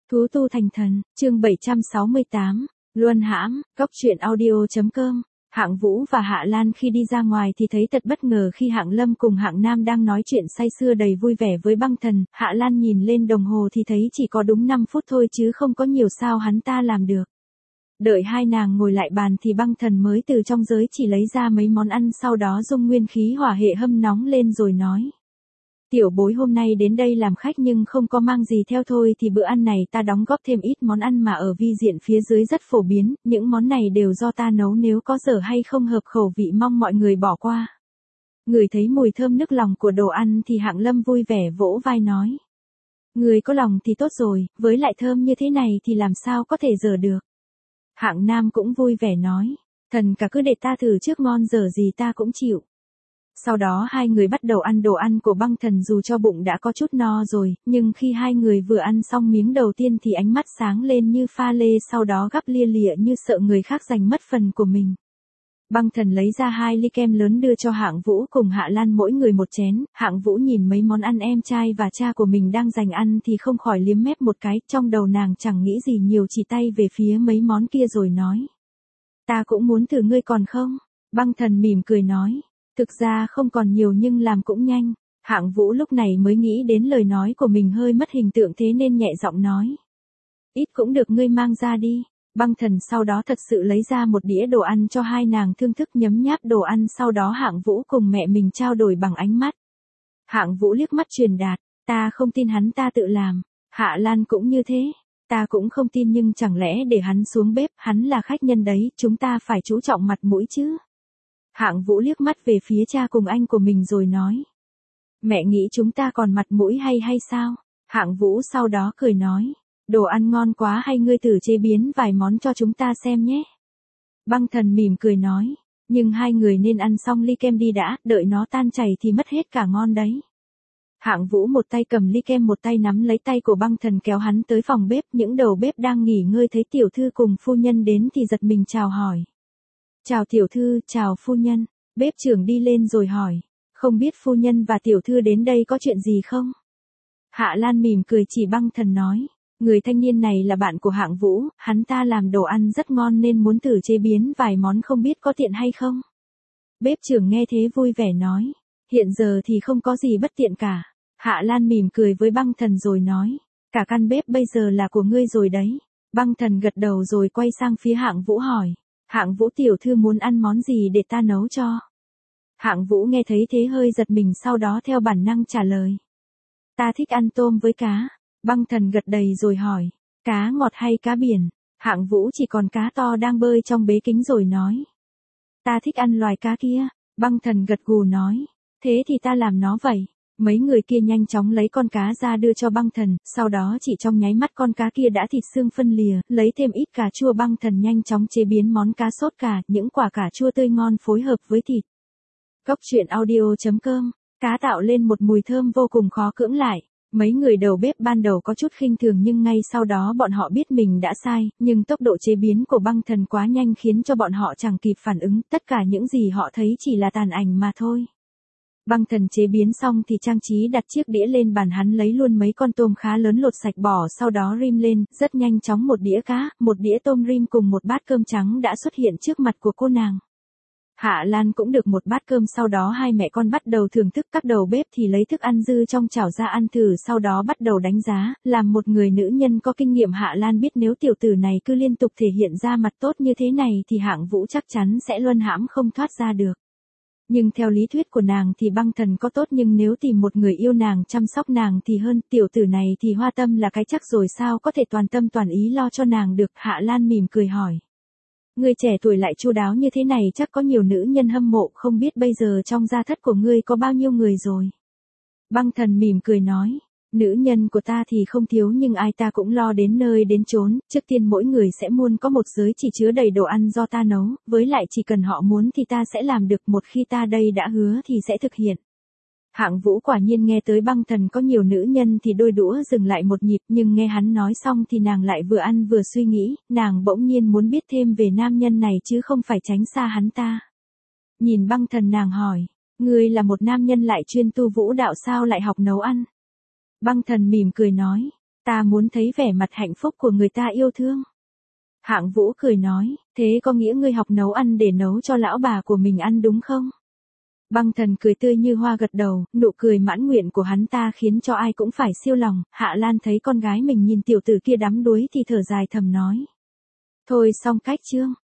Thú tu thành thần, chương 768, Luân hãm, cóc truyện audio.com. Hạng Vũ và Hạ Lan khi đi ra ngoài thì thấy thật bất ngờ khi Hạng Lâm cùng Hạng Nam đang nói chuyện say sưa đầy vui vẻ với băng thần. Hạ Lan nhìn lên đồng hồ thì thấy chỉ có đúng 5 phút thôi chứ không có nhiều, sao hắn ta làm được. Đợi hai nàng ngồi lại bàn thì băng thần mới từ trong giới chỉ lấy ra mấy món ăn, sau đó dung nguyên khí hỏa hệ hâm nóng lên rồi nói. Tiểu bối hôm nay đến đây làm khách nhưng không có mang gì theo thôi, thì bữa ăn này ta đóng góp thêm ít món ăn mà ở vi diện phía dưới rất phổ biến, những món này đều do ta nấu, nếu có dở hay không hợp khẩu vị mong mọi người bỏ qua. Người thấy mùi thơm nức lòng của đồ ăn thì Hạng Lâm vui vẻ vỗ vai nói. Người có lòng thì tốt rồi, với lại thơm như thế này thì làm sao có thể dở được. Hạng Nam cũng vui vẻ nói, thần cả cứ để ta thử trước, ngon dở gì ta cũng chịu. Sau đó hai người bắt đầu ăn đồ ăn của băng thần, dù cho bụng đã có chút no rồi, nhưng khi hai người vừa ăn xong miếng đầu tiên thì ánh mắt sáng lên như pha lê, sau đó gắp lia lịa như sợ người khác giành mất phần của mình. Băng thần lấy ra 2 ly kem lớn đưa cho Hạng Vũ cùng Hạ Lan mỗi người một chén. Hạng Vũ nhìn mấy món ăn em trai và cha của mình đang giành ăn thì không khỏi liếm mép một cái, trong đầu nàng chẳng nghĩ gì nhiều, chỉ tay về phía mấy món kia rồi nói. Ta cũng muốn thử, ngươi còn không? Băng thần mỉm cười nói. Thực ra không còn nhiều nhưng làm cũng nhanh. Hạng Vũ lúc này mới nghĩ đến lời nói của mình hơi mất hình tượng, thế nên nhẹ giọng nói. Ít cũng được, ngươi mang ra đi. Băng thần sau đó thật sự lấy ra một đĩa đồ ăn cho hai nàng thưởng thức nhấm nháp đồ ăn, sau đó Hạng Vũ cùng mẹ mình trao đổi bằng ánh mắt. Hạng Vũ liếc mắt truyền đạt, ta không tin hắn ta tự làm. Hạ Lan cũng như thế, ta cũng không tin, nhưng chẳng lẽ để hắn xuống bếp, hắn là khách nhân đấy, chúng ta phải chú trọng mặt mũi chứ. Hạng Vũ liếc mắt về phía cha cùng anh của mình rồi nói. Mẹ nghĩ chúng ta còn mặt mũi hay sao? Hạng Vũ sau đó cười nói. Đồ ăn ngon quá, hay ngươi thử chế biến vài món cho chúng ta xem nhé. Băng thần mỉm cười nói. Nhưng hai người nên ăn xong ly kem đi đã, đợi nó tan chảy thì mất hết cả ngon đấy. Hạng Vũ một tay cầm ly kem một tay nắm lấy tay của băng thần kéo hắn tới phòng bếp. Những đầu bếp đang nghỉ ngơi thấy tiểu thư cùng phu nhân đến thì giật mình chào hỏi. Chào tiểu thư, chào phu nhân. Bếp trưởng đi lên rồi hỏi. Không biết phu nhân và tiểu thư đến đây có chuyện gì không? Hạ Lan mỉm cười chỉ băng thần nói. Người thanh niên này là bạn của Hạng Vũ, hắn ta làm đồ ăn rất ngon nên muốn thử chế biến vài món, không biết có tiện hay không? Bếp trưởng nghe thế vui vẻ nói. Hiện giờ thì không có gì bất tiện cả. Hạ Lan mỉm cười với băng thần rồi nói. Cả căn bếp bây giờ là của ngươi rồi đấy. Băng thần gật đầu rồi quay sang phía Hạng Vũ hỏi. Hạng Vũ tiểu thư muốn ăn món gì để ta nấu cho? Hạng Vũ nghe thấy thế hơi giật mình, sau đó theo bản năng trả lời. Ta thích ăn tôm với cá. Băng thần gật đầy rồi hỏi. Cá ngọt hay cá biển? Hạng Vũ chỉ còn cá to đang bơi trong bế kính rồi nói. Ta thích ăn loài cá kia. Băng thần gật gù nói. Thế thì ta làm nó vậy. Mấy người kia nhanh chóng lấy con cá ra đưa cho băng thần, sau đó chỉ trong nháy mắt con cá kia đã thịt xương phân lìa, lấy thêm ít cà chua, băng thần nhanh chóng chế biến món cá sốt cà, những quả cà chua tươi ngon phối hợp với thịt. Cóc truyện audio.com, cá tạo lên một mùi thơm vô cùng khó cưỡng lại. Mấy người đầu bếp ban đầu có chút khinh thường nhưng ngay sau đó bọn họ biết mình đã sai, nhưng tốc độ chế biến của băng thần quá nhanh khiến cho bọn họ chẳng kịp phản ứng, tất cả những gì họ thấy chỉ là tàn ảnh mà thôi. Băng thần chế biến xong thì trang trí đặt chiếc đĩa lên bàn, hắn lấy luôn mấy con tôm khá lớn lột sạch bỏ, sau đó rim lên, rất nhanh chóng một đĩa cá, một đĩa tôm rim cùng một bát cơm trắng đã xuất hiện trước mặt của cô nàng. Hạ Lan cũng được một bát cơm, sau đó hai mẹ con bắt đầu thưởng thức, các đầu bếp thì lấy thức ăn dư trong chảo ra ăn thử, sau đó bắt đầu đánh giá, làm một người nữ nhân có kinh nghiệm Hạ Lan biết nếu tiểu tử này cứ liên tục thể hiện ra mặt tốt như thế này thì Hạng Vũ chắc chắn sẽ luân hãm không thoát ra được. Nhưng theo lý thuyết của nàng thì băng thần có tốt, nhưng nếu tìm một người yêu nàng chăm sóc nàng thì hơn, tiểu tử này thì hoa tâm là cái chắc rồi, sao có thể toàn tâm toàn ý lo cho nàng được. Hạ Lan mỉm cười hỏi. Ngươi trẻ tuổi lại chu đáo như thế này chắc có nhiều nữ nhân hâm mộ, không biết bây giờ trong gia thất của ngươi có bao nhiêu người rồi? Băng thần mỉm cười nói. Nữ nhân của ta thì không thiếu, nhưng ai ta cũng lo đến nơi đến chốn, trước tiên mỗi người sẽ muốn có một giới chỉ chứa đầy đồ ăn do ta nấu, với lại chỉ cần họ muốn thì ta sẽ làm được, một khi ta đây đã hứa thì sẽ thực hiện. Hạng Vũ quả nhiên nghe tới băng thần có nhiều nữ nhân thì đôi đũa dừng lại một nhịp, nhưng nghe hắn nói xong thì nàng lại vừa ăn vừa suy nghĩ, nàng bỗng nhiên muốn biết thêm về nam nhân này chứ không phải tránh xa hắn ta. Nhìn băng thần nàng hỏi, ngươi là một nam nhân lại chuyên tu vũ đạo sao lại học nấu ăn? Băng thần mỉm cười nói, Ta muốn thấy vẻ mặt hạnh phúc của người ta yêu thương. Hạng Vũ cười nói, thế có nghĩa ngươi học nấu ăn để nấu cho lão bà của mình ăn đúng không? Băng Thần cười tươi như hoa gật đầu, nụ cười mãn nguyện của hắn ta khiến cho ai cũng phải siêu lòng. Hạ Lan thấy con gái mình nhìn tiểu tử kia đắm đuối thì thở dài thầm nói. Thôi xong cách chương.